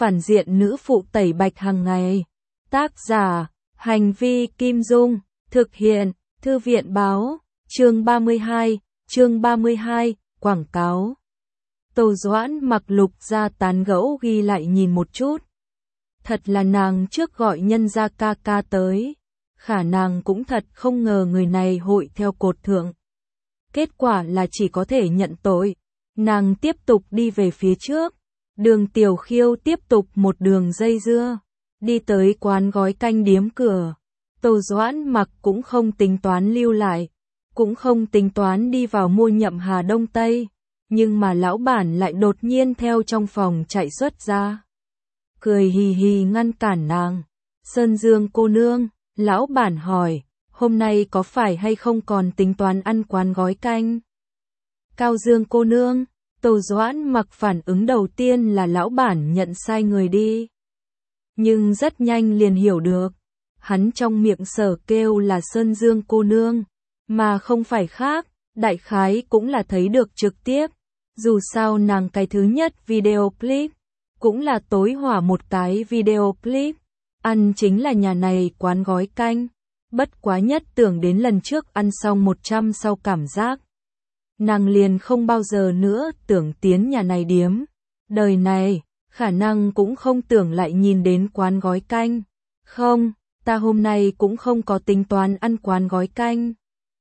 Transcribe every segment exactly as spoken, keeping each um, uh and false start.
phản diện nữ phụ tẩy bạch hàng ngày. Tác giả, Hành vi Kim Dung, thực hiện, Thư viện Báo, chương ba mươi hai, chương ba mươi hai, quảng cáo. Tô Doãn mặc Lục ra tán gẫu ghi lại nhìn một chút. Thật là nàng trước gọi nhân gia ca ca tới. Khả nàng cũng thật không ngờ người này hội theo cột thượng. Kết quả là chỉ có thể nhận tội. Nàng tiếp tục đi về phía trước. Đường Tiểu Khiêu tiếp tục một đường dây dưa. Đi tới quán gói canh điếm cửa. Tô Doãn mặc cũng không tính toán lưu lại. Cũng không tính toán đi vào mua nhậm Hà Đông Tây. Nhưng mà lão bản lại đột nhiên theo trong phòng chạy xuất ra. Cười hì hì ngăn cản nàng. Sơn Dương cô nương, lão bản hỏi, hôm nay có phải hay không còn tính toán ăn quán gói canh? Cao Dương cô nương, Tô Doãn mặc phản ứng đầu tiên là lão bản nhận sai người đi. Nhưng rất nhanh liền hiểu được. Hắn trong miệng sở kêu là Sơn Dương cô nương, mà không phải khác, đại khái cũng là thấy được trực tiếp. Dù sao nàng cái thứ nhất video clip, cũng là tối hỏa một cái video clip. Ăn chính là nhà này quán gói canh. Bất quá nhất tưởng đến lần trước ăn xong một trăm sau cảm giác. Nàng liền không bao giờ nữa tưởng tiến nhà này điếm. Đời này, khả năng cũng không tưởng lại nhìn đến quán gói canh. Không, ta hôm nay cũng không có tính toán ăn quán gói canh.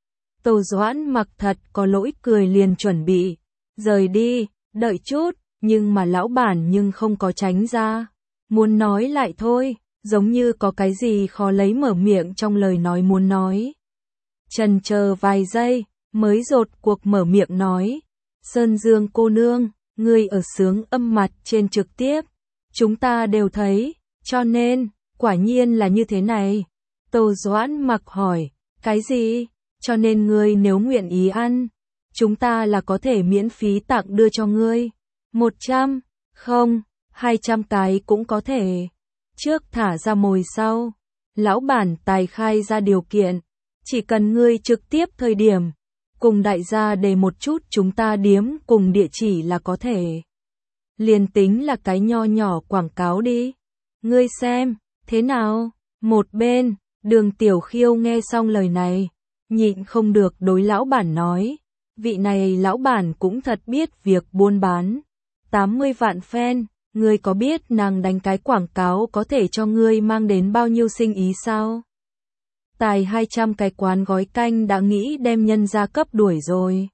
Tô Doãn mặc thật có lỗi cười liền chuẩn bị. Rời đi, đợi chút, nhưng mà lão bản nhưng không có tránh ra. Muốn nói lại thôi, giống như có cái gì khó lấy mở miệng trong lời nói muốn nói. Chần chờ vài giây, mới rột cuộc mở miệng nói. Sơn Dương cô nương, ngươi ở sướng âm mặt trên trực tiếp. Chúng ta đều thấy, cho nên, quả nhiên là như thế này. Tô Doãn mặc hỏi, cái gì? Cho nên ngươi nếu nguyện ý ăn, chúng ta là có thể miễn phí tặng đưa cho ngươi. Một trăm, không, hai trăm cái cũng có thể. Trước thả ra mồi sau. Lão bản tài khai ra điều kiện. Chỉ cần ngươi trực tiếp thời điểm. Cùng đại gia đề một chút chúng ta điếm cùng địa chỉ là có thể. Liền tính là cái nho nhỏ quảng cáo đi. Ngươi xem, thế nào? Một bên, Đường Tiểu Khiêu nghe xong lời này. Nhịn không được đối lão bản nói. Vị này lão bản cũng thật biết việc buôn bán. tám mươi vạn fan, ngươi có biết nàng đánh cái quảng cáo có thể cho ngươi mang đến bao nhiêu sinh ý sao? Tài hai trăm cái quán gói canh đã nghĩ đem nhân gia cấp đuổi rồi.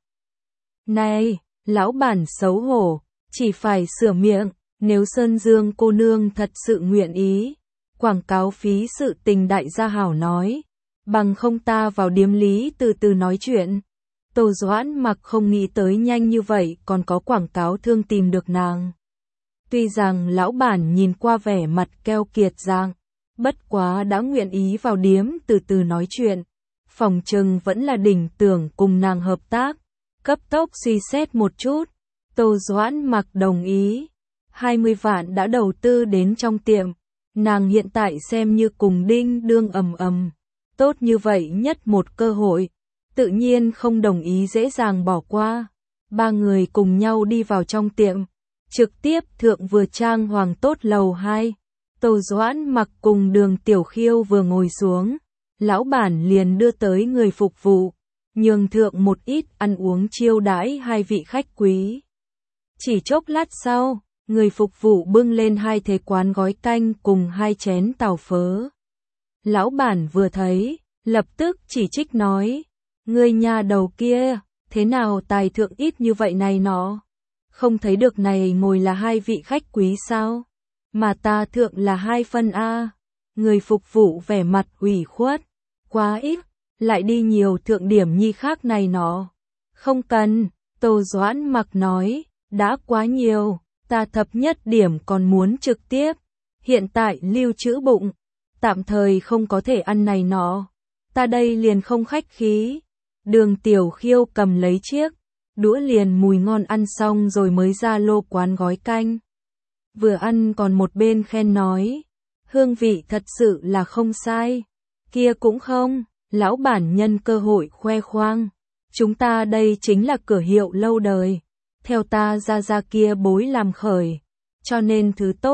Này, lão bản xấu hổ, chỉ phải sửa miệng, nếu Sơn Dương cô nương thật sự nguyện ý. Quảng cáo phí sự tình đại gia hảo nói. Bằng không ta vào điếm lý từ từ nói chuyện. Tô Doãn mặc không nghĩ tới nhanh như vậy còn có quảng cáo thương tìm được nàng. Tuy rằng lão bản nhìn qua vẻ mặt keo kiệt dạng, bất quá đã nguyện ý vào điếm từ từ nói chuyện. Phòng trừng vẫn là đỉnh tưởng cùng nàng hợp tác. Cấp tốc suy xét một chút. Tô Doãn mặc đồng ý. hai mươi vạn đã đầu tư đến trong tiệm. Nàng hiện tại xem như cùng đinh đương ầm ầm. Tốt như vậy nhất một cơ hội. Tự nhiên không đồng ý dễ dàng bỏ qua. Ba người cùng nhau đi vào trong tiệm. Trực tiếp thượng vừa trang hoàng tốt lầu hai. Tô Doãn mặc cùng Đường Tiểu Khiêu vừa ngồi xuống. Lão bản liền đưa tới người phục vụ. Nhường thượng một ít ăn uống chiêu đãi hai vị khách quý. Chỉ chốc lát sau, người phục vụ bưng lên hai thế quán gói canh cùng hai chén tàu phớ. Lão bản vừa thấy, lập tức chỉ trích nói. Ngươi nhà đầu kia, thế nào tài thượng ít như vậy này nó? Không thấy được này ngồi là hai vị khách quý sao? Mà ta thượng là hai phân A. Người phục vụ vẻ mặt ủy khuất. Quá ít, lại đi nhiều thượng điểm nhi khác này nó. Không cần, Tô Doãn mặc nói, đã quá nhiều, ta thập nhất điểm còn muốn trực tiếp. Hiện tại lưu trữ bụng, tạm thời không có thể ăn này nó. Ta đây liền không khách khí. Đường Tiểu Khiêu cầm lấy chiếc đũa liền mùi ngon ăn xong rồi mới ra lô quán gói canh. Vừa ăn còn một bên khen nói. Hương vị thật sự là không sai. Kia cũng không, lão bản nhân cơ hội khoe khoang. Chúng ta đây chính là cửa hiệu lâu đời. Theo ta ra ra kia bối làm khởi. Cho nên thứ tốt,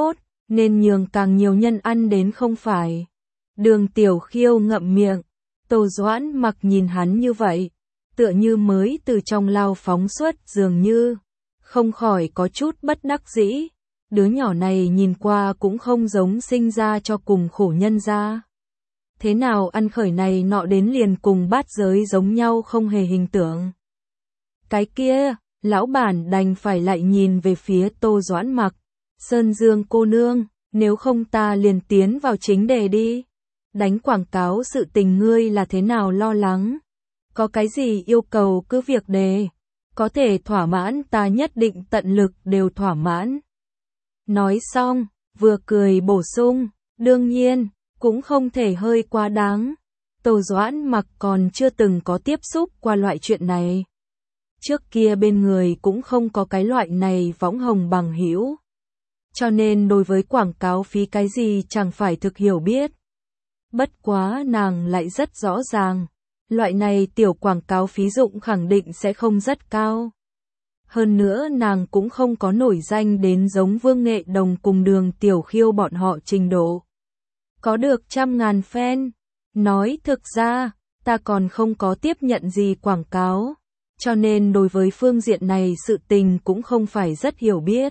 nên nhường càng nhiều nhân ăn đến không phải. Đường Tiểu Khiêu ngậm miệng, Tô Doãn Mặc nhìn hắn như vậy, tựa như mới từ trong lao phóng xuất dường như, không khỏi có chút bất đắc dĩ. Đứa nhỏ này nhìn qua cũng không giống sinh ra cho cùng khổ nhân ra. Thế nào ăn khởi này nọ đến liền cùng bát giới giống nhau không hề hình tượng. Cái kia, lão bản đành phải lại nhìn về phía Tô Doãn Mặc. Sơn Dương cô nương, nếu không ta liền tiến vào chính đề đi. Đánh quảng cáo sự tình ngươi là thế nào lo lắng? Có cái gì yêu cầu cứ việc đề. Có thể thỏa mãn ta nhất định tận lực đều thỏa mãn. Nói xong, vừa cười bổ sung, đương nhiên, cũng không thể hơi quá đáng. Tô Doãn Mặc còn chưa từng có tiếp xúc qua loại chuyện này. Trước kia bên người cũng không có cái loại này võng hồng bằng hữu. Cho nên đối với quảng cáo phí cái gì chẳng phải thực hiểu biết. Bất quá nàng lại rất rõ ràng. Loại này tiểu quảng cáo phí dụng khẳng định sẽ không rất cao. Hơn nữa nàng cũng không có nổi danh đến giống Vương Nghệ Đồng cùng Đường Tiểu Khiêu bọn họ trình độ. Có được trăm ngàn fan. Nói thực ra, ta còn không có tiếp nhận gì quảng cáo. Cho nên đối với phương diện này sự tình cũng không phải rất hiểu biết.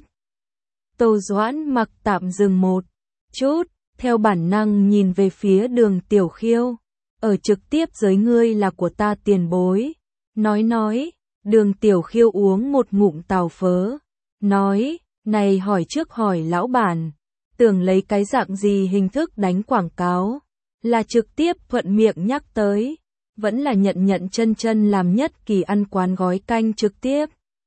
Tô Doãn Mặc tạm dừng một chút, theo bản năng nhìn về phía Đường Tiểu Khiêu. Ở trực tiếp giới ngươi là của ta tiền bối. Nói nói, Đường Tiểu Khiêu uống một ngụm tàu phớ. Nói, này hỏi trước hỏi lão bản. Tưởng lấy cái dạng gì hình thức đánh quảng cáo. Là trực tiếp thuận miệng nhắc tới. Vẫn là nhận nhận chân chân làm nhất kỳ ăn quán gói canh trực tiếp.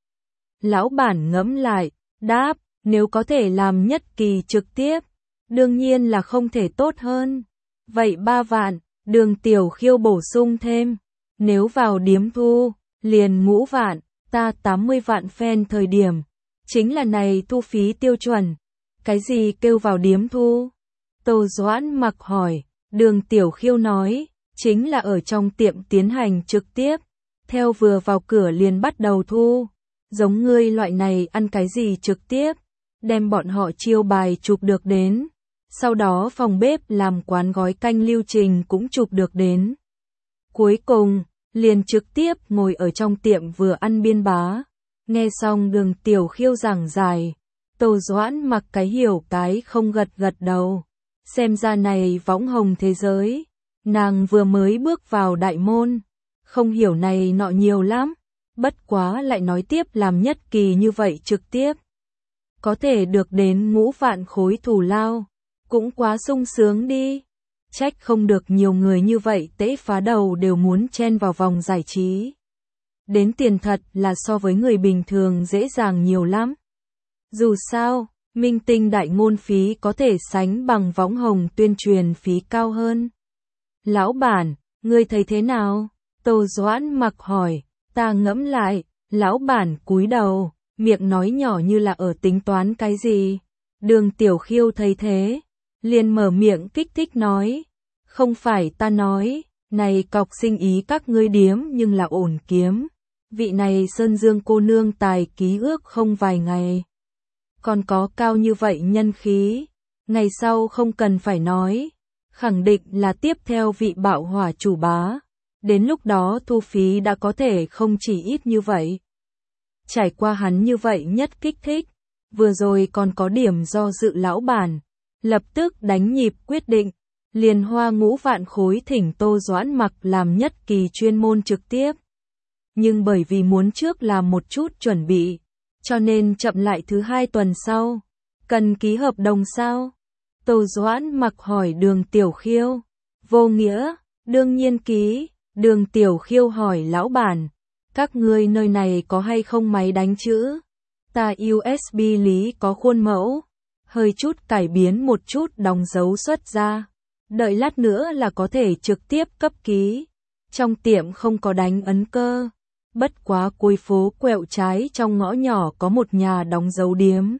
Lão bản ngẫm lại, đáp, nếu có thể làm nhất kỳ trực tiếp. Đương nhiên là không thể tốt hơn. Vậy ba vạn. Đường Tiểu Khiêu bổ sung thêm, nếu vào điếm thu, liền ngũ vạn, ta tám mươi vạn fan thời điểm, chính là này thu phí tiêu chuẩn. Cái gì kêu vào điếm thu? Tô Doãn Mặc hỏi, Đường Tiểu Khiêu nói, chính là ở trong tiệm tiến hành trực tiếp, theo vừa vào cửa liền bắt đầu thu. Giống ngươi loại này ăn cái gì trực tiếp, đem bọn họ chiêu bài chụp được đến. Sau đó phòng bếp làm quán gói canh lưu trình cũng chụp được đến. Cuối cùng, liền trực tiếp ngồi ở trong tiệm vừa ăn biên bá. Nghe xong Đường Tiểu Khiêu giảng giải, Tô Doãn Mặc cái hiểu cái không gật gật đầu. Xem ra này võng hồng thế giới, nàng vừa mới bước vào đại môn, không hiểu này nọ nhiều lắm. Bất quá lại nói tiếp làm nhất kỳ như vậy trực tiếp. Có thể được đến ngũ vạn khối thù lao. Cũng quá sung sướng đi. Trách không được nhiều người như vậy tễ phá đầu đều muốn chen vào vòng giải trí. Đến tiền thật là so với người bình thường dễ dàng nhiều lắm. Dù sao, minh tinh đại ngôn phí có thể sánh bằng võng hồng tuyên truyền phí cao hơn. Lão bản, ngươi thấy thế nào? Tô Doãn Mặc hỏi, ta ngẫm lại, lão bản cúi đầu, miệng nói nhỏ như là ở tính toán cái gì. Đường Tiểu Khiêu thấy thế, liền mở miệng kích thích nói, không phải ta nói, này cọc sinh ý các ngươi điếm nhưng là ổn kiếm. Vị này Sơn Dương cô nương tài ký ước không vài ngày. Còn có cao như vậy nhân khí, ngày sau không cần phải nói, khẳng định là tiếp theo vị bạo hỏa chủ bá. Đến lúc đó thu phí đã có thể không chỉ ít như vậy. Trải qua hắn như vậy nhất kích thích, vừa rồi còn có điểm do dự lão bản. Lập tức đánh nhịp quyết định, liền hoa ngũ vạn khối thỉnh Tô Doãn Mặc làm nhất kỳ chuyên môn trực tiếp. Nhưng bởi vì muốn trước làm một chút chuẩn bị, cho nên chậm lại thứ hai tuần sau. Cần ký hợp đồng sao? Tô Doãn Mặc hỏi Đường Tiểu Khiêu. Vô nghĩa, đương nhiên ký. Đường Tiểu Khiêu hỏi lão bản, các ngươi nơi này có hay không máy đánh chữ? Ta u ét bê lý có khuôn mẫu. Hơi chút cải biến một chút đóng dấu xuất ra. Đợi lát nữa là có thể trực tiếp cấp ký. Trong tiệm không có đánh ấn cơ. Bất quá cuối phố quẹo trái trong ngõ nhỏ có một nhà đóng dấu điếm.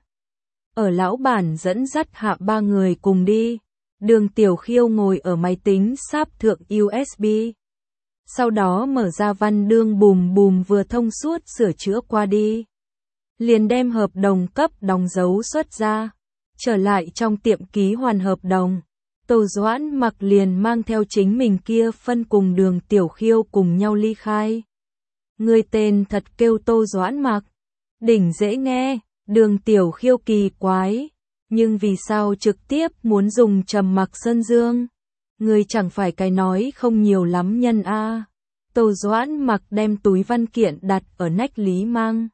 Ở lão bản dẫn dắt hạ ba người cùng đi. Đường Tiểu Khiêu ngồi ở máy tính sáp thượng u ét bê. Sau đó mở ra văn đương bùm bùm vừa thông suốt sửa chữa qua đi. Liền đem hợp đồng cấp đóng dấu xuất ra. Trở lại trong tiệm ký hoàn hợp đồng, Tô Doãn Mặc liền mang theo chính mình kia phân cùng Đường Tiểu Khiêu cùng nhau ly khai. Người tên thật kêu Tô Doãn Mặc, đỉnh dễ nghe, Đường Tiểu Khiêu kỳ quái, nhưng vì sao trực tiếp muốn dùng Trầm Mặc Sơn Dương? Người chẳng phải cái nói không nhiều lắm nhân a. Tô Doãn Mặc đem túi văn kiện đặt ở nách Lý Mang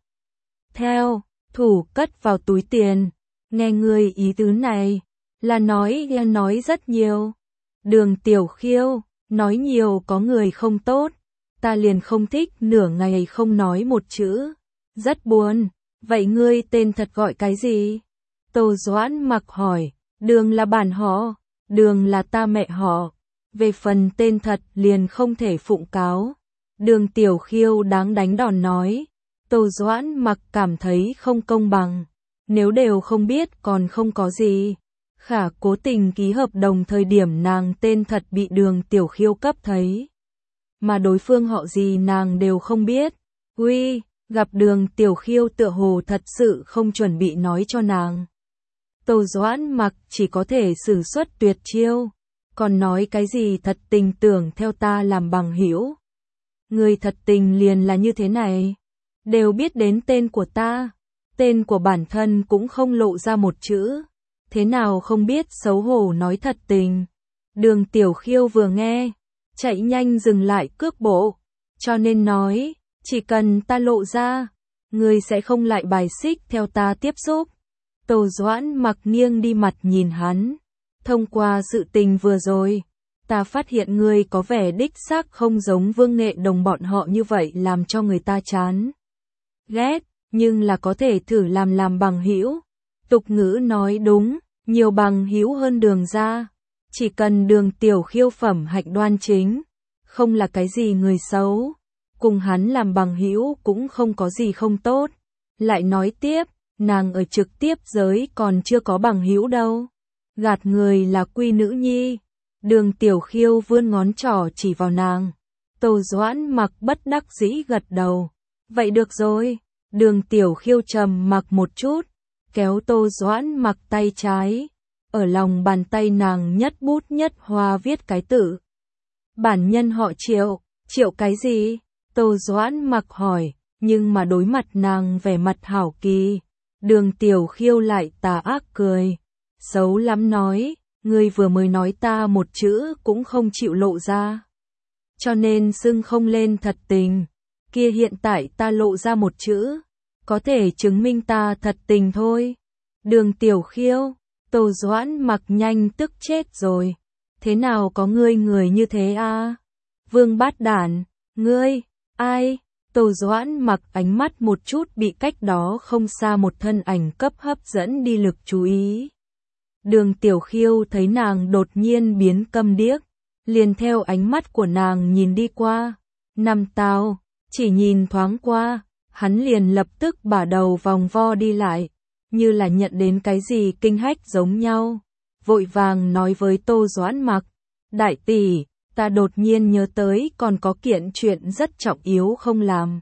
theo, thủ cất vào túi tiền. Nghe người ý tứ này, là nói nói rất nhiều. Đường Tiểu Khiêu, nói nhiều có người không tốt, ta liền không thích nửa ngày không nói một chữ. Rất buồn, vậy ngươi tên thật gọi cái gì? Tô Doãn Mặc hỏi, Đường là bản họ, Đường là ta mẹ họ. Về phần tên thật liền không thể phụng cáo. Đường Tiểu Khiêu đáng đánh đòn nói. Tô Doãn Mặc cảm thấy không công bằng. Nếu đều không biết còn không có gì. Khả cố tình ký hợp đồng thời điểm nàng tên thật bị Đường Tiểu Khiêu cấp thấy. Mà đối phương họ gì nàng đều không biết. Uy, gặp Đường Tiểu Khiêu tựa hồ thật sự không chuẩn bị nói cho nàng. Tô Doãn Mặc chỉ có thể sử xuất tuyệt chiêu. Còn nói cái gì thật tình tưởng theo ta làm bằng hữu. Người thật tình liền là như thế này. Đều biết đến tên của ta. Tên của bản thân cũng không lộ ra một chữ. Thế nào không biết xấu hổ nói thật tình. Đường Tiểu Khiêu vừa nghe, chạy nhanh dừng lại cước bộ. Cho nên nói, chỉ cần ta lộ ra, người sẽ không lại bài xích theo ta tiếp xúc. Tô Doãn Mặc nghiêng đi mặt nhìn hắn. Thông qua sự tình vừa rồi, ta phát hiện ngươi có vẻ đích xác không giống Vương Nghệ Đồng bọn họ như vậy làm cho người ta chán ghét, nhưng là có thể thử làm làm bằng hữu. Tục ngữ nói đúng, nhiều bằng hữu hơn đường ra. Chỉ cần Đường Tiểu Khiêu phẩm hạnh đoan chính, không là cái gì người xấu, cùng hắn làm bằng hữu cũng không có gì không tốt. Lại nói tiếp, nàng ở trực tiếp giới còn chưa có bằng hữu đâu. Gạt người là quy nữ nhi. Đường Tiểu Khiêu vươn ngón trỏ chỉ vào nàng. Tô Doãn Mặc bất đắc dĩ gật đầu. Vậy được rồi. Đường Tiểu Khiêu trầm mặc một chút, kéo Tô Doãn Mặc tay trái. Ở lòng bàn tay nàng nhất bút nhất hoa viết cái tự. Bản nhân họ Triệu. Triệu cái gì? Tô Doãn Mặc hỏi, nhưng mà đối mặt nàng vẻ mặt hảo kỳ. Đường Tiểu Khiêu lại tà ác cười. Xấu lắm nói, ngươi vừa mới nói ta một chữ cũng không chịu lộ ra. Cho nên xưng không lên thật tình. Kia hiện tại ta lộ ra một chữ, có thể chứng minh ta thật tình thôi. Đường Tiểu Khiêu, Tô Doãn Mặc nhanh tức chết rồi. Thế nào có ngươi người như thế a? Vương Bát Đản, ngươi, ai? Tô Doãn Mặc ánh mắt một chút bị cách đó không xa một thân ảnh cấp hấp dẫn đi lực chú ý. Đường Tiểu Khiêu thấy nàng đột nhiên biến câm điếc, liền theo ánh mắt của nàng nhìn đi qua. Năm tao, chỉ nhìn thoáng qua, hắn liền lập tức bả đầu vòng vo đi lại, như là nhận đến cái gì kinh hách giống nhau. Vội vàng nói với Tô Doãn Mặc, đại tỷ, ta đột nhiên nhớ tới còn có kiện chuyện rất trọng yếu không làm.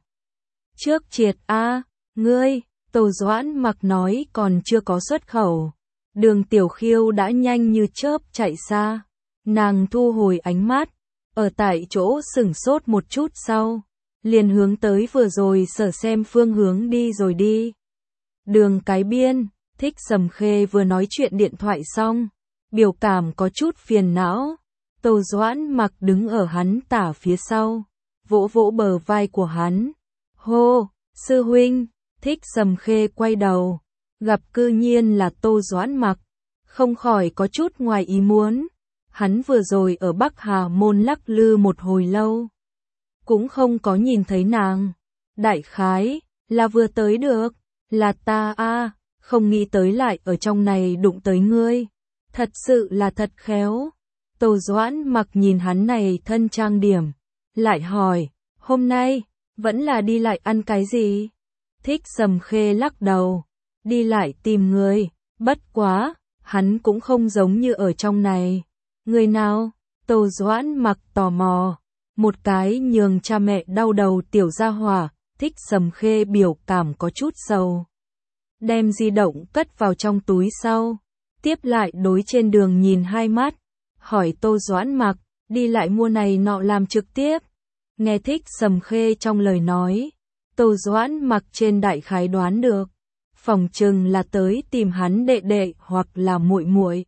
Trước triệt a, ngươi, Tô Doãn Mặc nói còn chưa có xuất khẩu. Đường Tiểu Khiêu đã nhanh như chớp chạy xa. Nàng thu hồi ánh mắt, ở tại chỗ sửng sốt một chút sau, liền hướng tới vừa rồi sở xem phương hướng đi rồi đi. Đường cái biên, Thích Sầm Khê vừa nói chuyện điện thoại xong, biểu cảm có chút phiền não. Tô Doãn Mặc đứng ở hắn tả phía sau, vỗ vỗ bờ vai của hắn. Hô, sư huynh. Thích Sầm Khê quay đầu, gặp cư nhiên là Tô Doãn Mặc, không khỏi có chút ngoài ý muốn. Hắn vừa rồi ở Bắc Hà Môn lắc lư một hồi lâu, cũng không có nhìn thấy nàng. Đại khái là vừa tới được, là ta a, không nghĩ tới lại ở trong này đụng tới ngươi. Thật sự là thật khéo. Tô Doãn Mặc nhìn hắn này thân trang điểm, lại hỏi, hôm nay vẫn là đi lại ăn cái gì? Thích Sầm Khê lắc đầu, đi lại tìm người, bất quá, hắn cũng không giống như ở trong này. Người nào? Tô Doãn Mặc tò mò, một cái nhường cha mẹ đau đầu tiểu gia hỏa. Thích Sầm Khê biểu cảm có chút sầu, đem di động cất vào trong túi sau, Tiếp lại đối trên đường nhìn hai mắt, hỏi Tô Doãn Mặc, đi lại mua này nọ làm trực tiếp. Nghe Thích Sầm Khê trong lời nói, Tô Doãn Mặc trên đại khái đoán được, phòng chừng là tới tìm hắn đệ đệ hoặc là muội muội.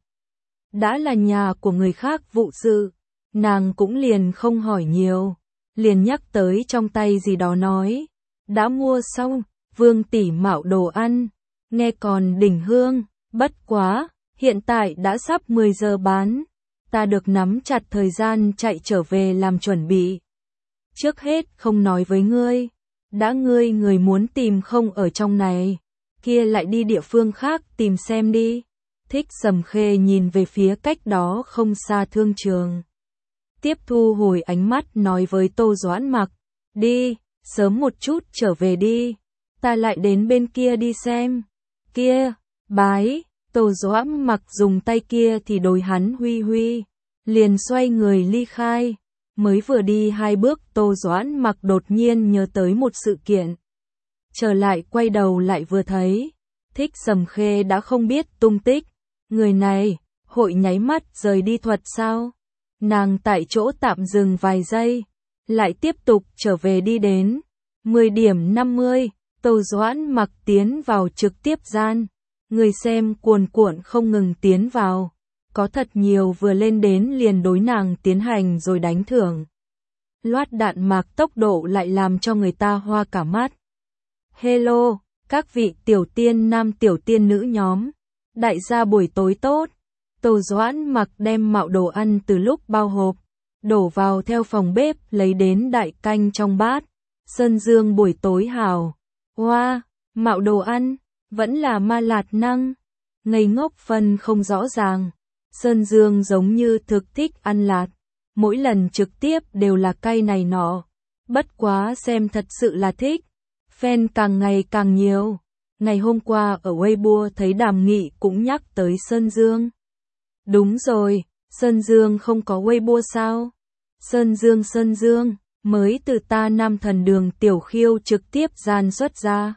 Đã là nhà của người khác vụ sự, nàng cũng liền không hỏi nhiều, liền nhắc tới trong tay gì đó nói, đã mua xong, Vương tỷ mạo đồ ăn, nghe còn đỉnh hương, bất quá, hiện tại đã sắp mười giờ bán, ta được nắm chặt thời gian chạy trở về làm chuẩn bị. Trước hết không nói với ngươi, đã ngươi người muốn tìm không ở trong này, kia lại đi địa phương khác tìm xem đi. Thích Sầm Khê nhìn về phía cách đó không xa thương trường. Tiếp thu hồi ánh mắt nói với Tô Doãn Mặc, đi, sớm một chút trở về đi, ta lại đến bên kia đi xem. Kia, bái, Tô Doãn Mặc dùng tay kia thì đối hắn huy huy, liền xoay người ly khai. Mới vừa đi hai bước Tô Doãn Mặc đột nhiên nhớ tới một sự kiện. Trở lại quay đầu lại vừa thấy, Thích Sầm Khê đã không biết tung tích. Người này, hội nháy mắt rời đi thuật sao? Nàng tại chỗ tạm dừng vài giây, lại tiếp tục trở về đi đến. mười điểm năm mươi, Tô Doãn Mặc tiến vào trực tiếp gian. Người xem cuồn cuộn không ngừng tiến vào. Có thật nhiều vừa lên đến liền đối nàng tiến hành rồi đánh thưởng. Loát đạn mạc tốc độ lại làm cho người ta hoa cả mắt. Hello, các vị tiểu tiên nam tiểu tiên nữ nhóm. Đại gia buổi tối tốt. Tô Doãn Mặc đem mạo đồ ăn từ lúc bao hộp, đổ vào theo phòng bếp lấy đến đại canh trong bát. Sơn Dương buổi tối hào. Hoa, wow, mạo đồ ăn, vẫn là ma lạt năng. Ngây ngốc phân không rõ ràng. Sơn Dương giống như thực thích ăn lạt. Mỗi lần trực tiếp đều là cay này nọ. Bất quá xem thật sự là thích. Fan càng ngày càng nhiều. Ngày hôm qua ở Weibo thấy Đàm Nghị cũng nhắc tới Sơn Dương. Đúng rồi, Sơn Dương không có Weibo sao? Sơn Dương Sơn Dương, mới từ ta Nam Thần Đường Tiểu Khiêu trực tiếp gian xuất ra.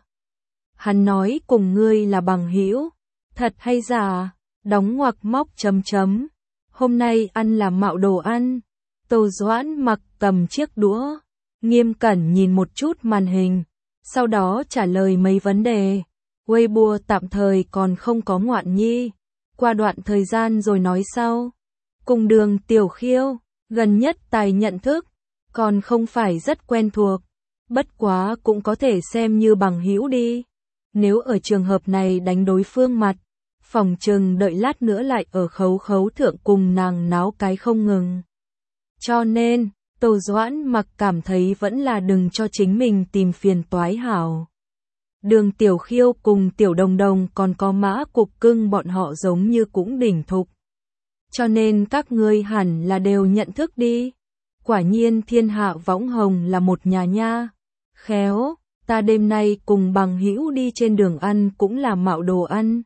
Hắn nói cùng ngươi là bằng hữu, thật hay giả? Đóng ngoặc móc chấm chấm. Hôm nay ăn là mạo đồ ăn. Tô Doãn Mặc cầm chiếc đũa, nghiêm cẩn nhìn một chút màn hình, sau đó trả lời mấy vấn đề. Weibo tạm thời còn không có ngoạn nhi, qua đoạn thời gian rồi nói sau. Cùng Đường Tiểu Khiêu, gần nhất tài nhận thức, còn không phải rất quen thuộc, bất quá cũng có thể xem như bằng hữu đi. Nếu ở trường hợp này đánh đối phương mặt, phòng chừng đợi lát nữa lại ở khấu khấu thượng cùng nàng náo cái không ngừng. Cho nên, Tô Doãn Mặc cảm thấy vẫn là đừng cho chính mình tìm phiền toái hảo. Đường Tiểu Khiêu cùng Tiểu Đồng Đồng còn có Mã Cục Cưng bọn họ giống như cũng đỉnh thục. Cho nên các ngươi hẳn là đều nhận thức đi. Quả nhiên thiên hạ võng hồng là một nhà nha. Khéo, ta đêm nay cùng bằng hữu đi trên đường ăn cũng là mạo đồ ăn.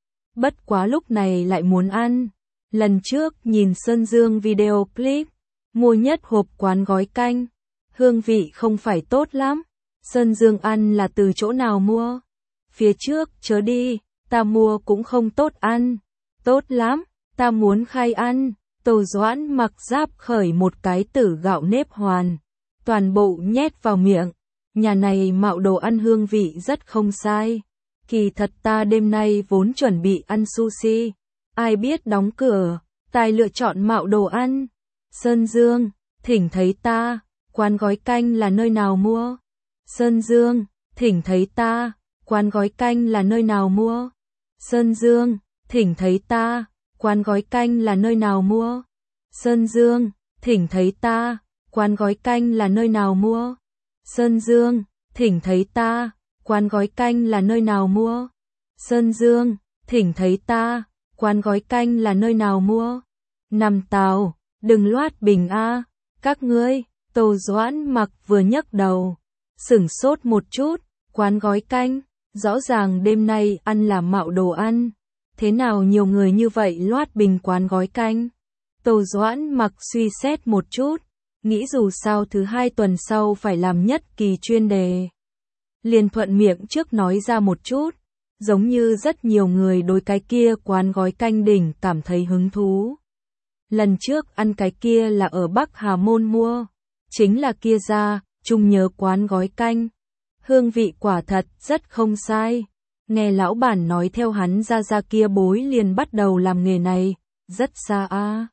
Bất quá lúc này lại muốn ăn. Lần trước nhìn Sơn Dương video clip, mua nhất hộp quán gói canh, hương vị không phải tốt lắm. Sơn Dương ăn là từ chỗ nào mua? Phía trước chớ đi, ta mua cũng không tốt ăn. Tốt lắm, ta muốn khai ăn. Tô Doãn Mặc giáp khởi một cái tử gạo nếp hoàn, toàn bộ nhét vào miệng. Nhà này mạo đồ ăn hương vị rất không sai. Kỳ thật ta đêm nay vốn chuẩn bị ăn sushi, ai biết đóng cửa, tài lựa chọn mạo đồ ăn. Sơn Dương, thỉnh thấy ta, quán gói canh là nơi nào mua? Sơn Dương, thỉnh thấy ta, quán gói canh là nơi nào mua? Sơn Dương, thỉnh thấy ta, quán gói canh là nơi nào mua? Sơn Dương, thỉnh thấy ta, quán gói canh là nơi nào mua? Sơn Dương, thỉnh thấy ta, quán gói canh là nơi nào mua? Sơn Dương, thỉnh thấy ta, quán gói canh là nơi nào mua? Nằm tàu, đừng loát bình a, các ngươi. Tô Doãn Mặc vừa nhấc đầu, sửng sốt một chút, quán gói canh, rõ ràng đêm nay ăn là mạo đồ ăn. Thế nào nhiều người như vậy loát bình quán gói canh? Tô Doãn Mặc suy xét một chút, nghĩ dù sao thứ hai tuần sau phải làm nhất kỳ chuyên đề. Liền thuận miệng trước nói ra một chút, giống như rất nhiều người đối cái kia quán gói canh đỉnh cảm thấy hứng thú. Lần trước ăn cái kia là ở Bắc Hà Môn mua, chính là kia ra, Trung nhớ quán gói canh. Hương vị quả thật rất không sai. Nghe lão bản nói theo hắn ra ra kia bối liền bắt đầu làm nghề này, rất xa a. À.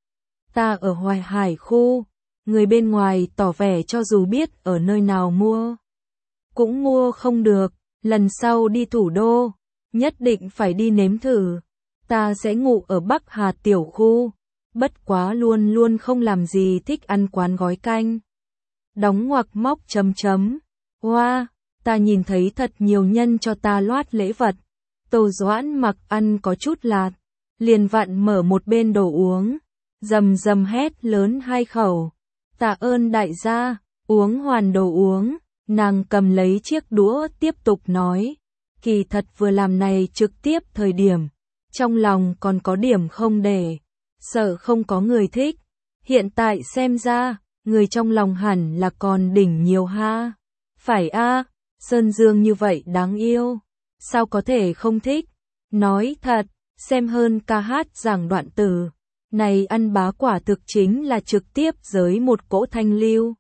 Ta ở Hoài Hải khu, người bên ngoài tỏ vẻ cho dù biết ở nơi nào mua, cũng mua không được, lần sau đi thủ đô, nhất định phải đi nếm thử. Ta sẽ ngủ ở Bắc Hà tiểu khu, bất quá luôn luôn không làm gì thích ăn quán gói canh. Đóng ngoặc móc chấm chấm, hoa, wow, ta nhìn thấy thật nhiều nhân cho ta loát lễ vật. Tô Doãn Mặc ăn có chút lạt, liền vặn mở một bên đồ uống, rầm rầm hét lớn hai khẩu. Tạ ơn đại gia, uống hoàn đồ uống, nàng cầm lấy chiếc đũa tiếp tục nói. Kỳ thật vừa làm này trực tiếp thời điểm, trong lòng còn có điểm không để, sợ không có người thích. Hiện tại xem ra, người trong lòng hẳn là còn đỉnh nhiều ha. Phải a, Sơn Dương như vậy đáng yêu, sao có thể không thích? Nói thật, xem hơn ca hát giảng đoạn từ, này ăn bá quả thực chính là trực tiếp giới một cỗ thanh lưu.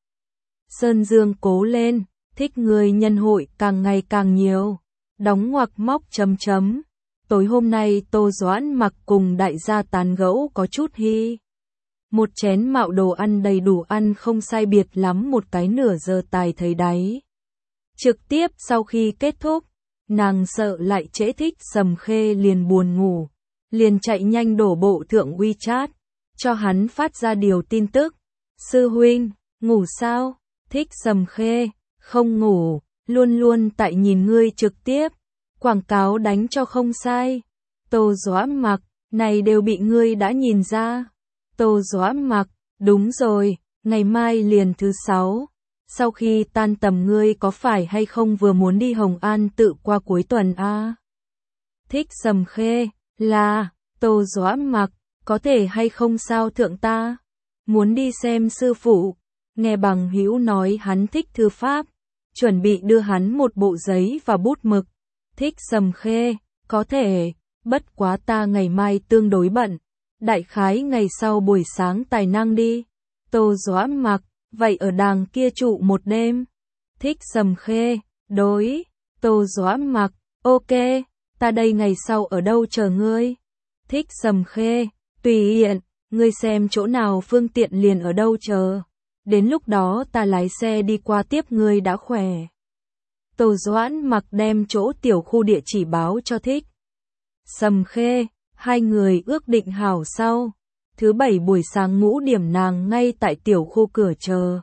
Sơn Dương cố lên, thích người nhân hội càng ngày càng nhiều. Đóng ngoặc móc chấm chấm. Tối hôm nay Tô Doãn Mặc cùng đại gia tán gẫu có chút hi. Một chén mạo đồ ăn đầy đủ ăn không sai biệt lắm một cái nửa giờ tài thấy đáy. Trực tiếp sau khi kết thúc, nàng sợ lại trễ Thích Sầm Khê liền buồn ngủ, liền chạy nhanh đổ bộ thượng WeChat, cho hắn phát ra điều tin tức. Sư huynh, ngủ sao? Thích Sầm Khê, không ngủ, luôn luôn tại nhìn ngươi trực tiếp, quảng cáo đánh cho không sai. Tô Doãn Mặc, này đều bị ngươi đã nhìn ra. Tô Doãn Mặc, đúng rồi, ngày mai liền thứ sáu. Sau khi tan tầm ngươi có phải hay không vừa muốn đi Hồng An tự qua cuối tuần a? À? Thích Sầm Khê, là, Tô Doãn Mặc, có thể hay không sao thượng ta? Muốn đi xem sư phụ, nghe bằng hữu nói hắn thích thư pháp, chuẩn bị đưa hắn một bộ giấy và bút mực. Thích Sầm Khê, có thể, bất quá ta ngày mai tương đối bận, đại khái ngày sau buổi sáng tài năng đi. Tô Doãn Mặc, vậy ở đàng kia trụ một đêm. Thích Sầm Khê, đối. Tô Doãn Mặc, ok, ta đây ngày sau ở đâu chờ ngươi. Thích Sầm Khê, tùy tiện, ngươi xem chỗ nào phương tiện liền ở đâu chờ. Đến lúc đó ta lái xe đi qua tiếp ngươi đã khỏe. Tô Doãn Mặc đem chỗ tiểu khu địa chỉ báo cho Thích Sầm Khê, hai người ước định hảo sau. Thứ bảy buổi sáng ngũ điểm nàng ngay tại tiểu khu cửa chờ.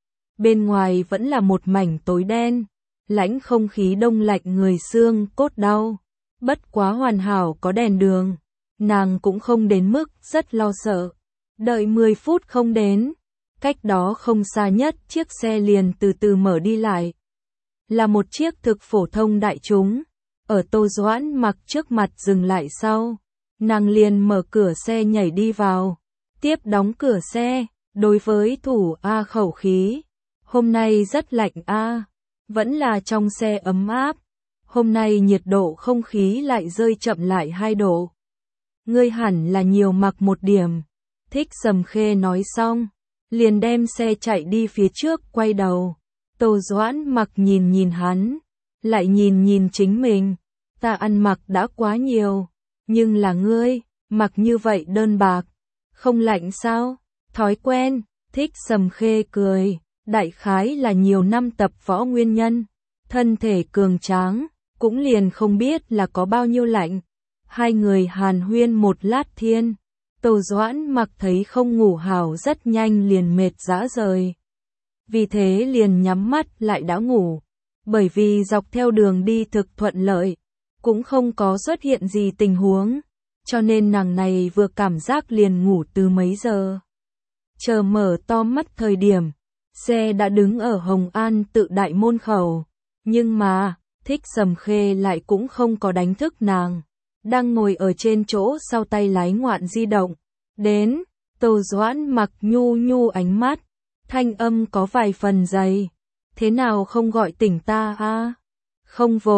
Bên ngoài vẫn là một mảnh tối đen, lãnh không khí đông lạnh người xương cốt đau. Bất quá hoàn hảo có đèn đường, nàng cũng không đến mức rất lo sợ. Đợi mười phút không đến, cách đó không xa nhất chiếc xe liền từ từ mở đi lại. Là một chiếc thực phổ thông đại chúng, ở Tô Doãn Mặc trước mặt dừng lại sau. Nàng liền mở cửa xe nhảy đi vào, tiếp đóng cửa xe, đối với thủ A khẩu khí. Hôm nay rất lạnh A, vẫn là trong xe ấm áp, hôm nay nhiệt độ không khí lại rơi chậm lại hai độ. Ngươi hẳn là nhiều mặc một điểm. Thích Sầm Khê nói xong, liền đem xe chạy đi phía trước quay đầu. Tô Doãn Mặc nhìn nhìn hắn, lại nhìn nhìn chính mình. Ta ăn mặc đã quá nhiều. Nhưng là ngươi, mặc như vậy đơn bạc, không lạnh sao? Thói quen, Thích Sầm Khê cười, đại khái là nhiều năm tập võ nguyên nhân, thân thể cường tráng, cũng liền không biết là có bao nhiêu lạnh. Hai người hàn huyên một lát thiên, Tô Doãn Mặc thấy không ngủ hảo rất nhanh liền mệt rã rời. Vì thế liền nhắm mắt lại đã ngủ, bởi vì dọc theo đường đi thực thuận lợi. Cũng không có xuất hiện gì tình huống, cho nên nàng này vừa cảm giác liền ngủ từ mấy giờ. Chờ mở to mắt thời điểm, xe đã đứng ở Hồng An tự đại môn khẩu, nhưng mà, Thích Sầm Khê lại cũng không có đánh thức nàng, đang ngồi ở trên chỗ sau tay lái ngoạn di động. Đến, Tô Doãn Mặc nhu nhu ánh mắt, thanh âm có vài phần dày. Thế nào không gọi tỉnh ta a? À? Không vội.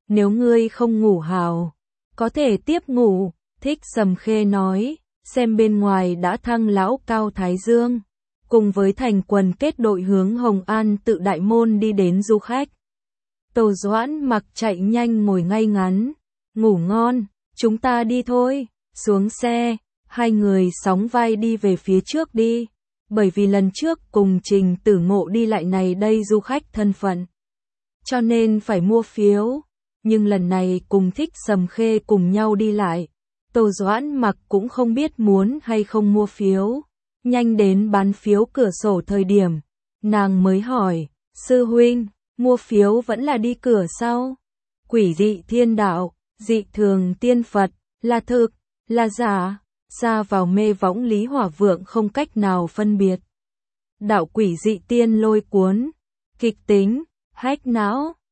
nếu ngươi không ngủ hào, có thể tiếp ngủ, Thích Sầm Khê nói, xem bên ngoài đã thăng lão Cao Thái Dương, cùng với thành quần kết đội hướng Hồng An tự đại môn đi đến du khách. Tô Doãn Mặc chạy nhanh ngồi ngay ngắn, ngủ ngon, chúng ta đi thôi, xuống xe, hai người sóng vai đi về phía trước đi, bởi vì lần trước cùng Trình Tử Ngộ đi lại này đây du khách thân phận, cho nên phải mua phiếu, nhưng lần này cùng Thích Sầm Khê cùng nhau đi lại, Tô Doãn Mặc cũng không biết muốn hay không mua phiếu, nhanh đến bán phiếu cửa sổ thời điểm, nàng mới hỏi, sư huynh, mua phiếu vẫn là đi cửa sau, quỷ dị thiên đạo, dị thường tiên Phật, là thực, là giả, ra vào mê võng Lý Hỏa Vượng không cách nào phân biệt. Đạo quỷ dị tiên lôi cuốn, kịch tính, hách não.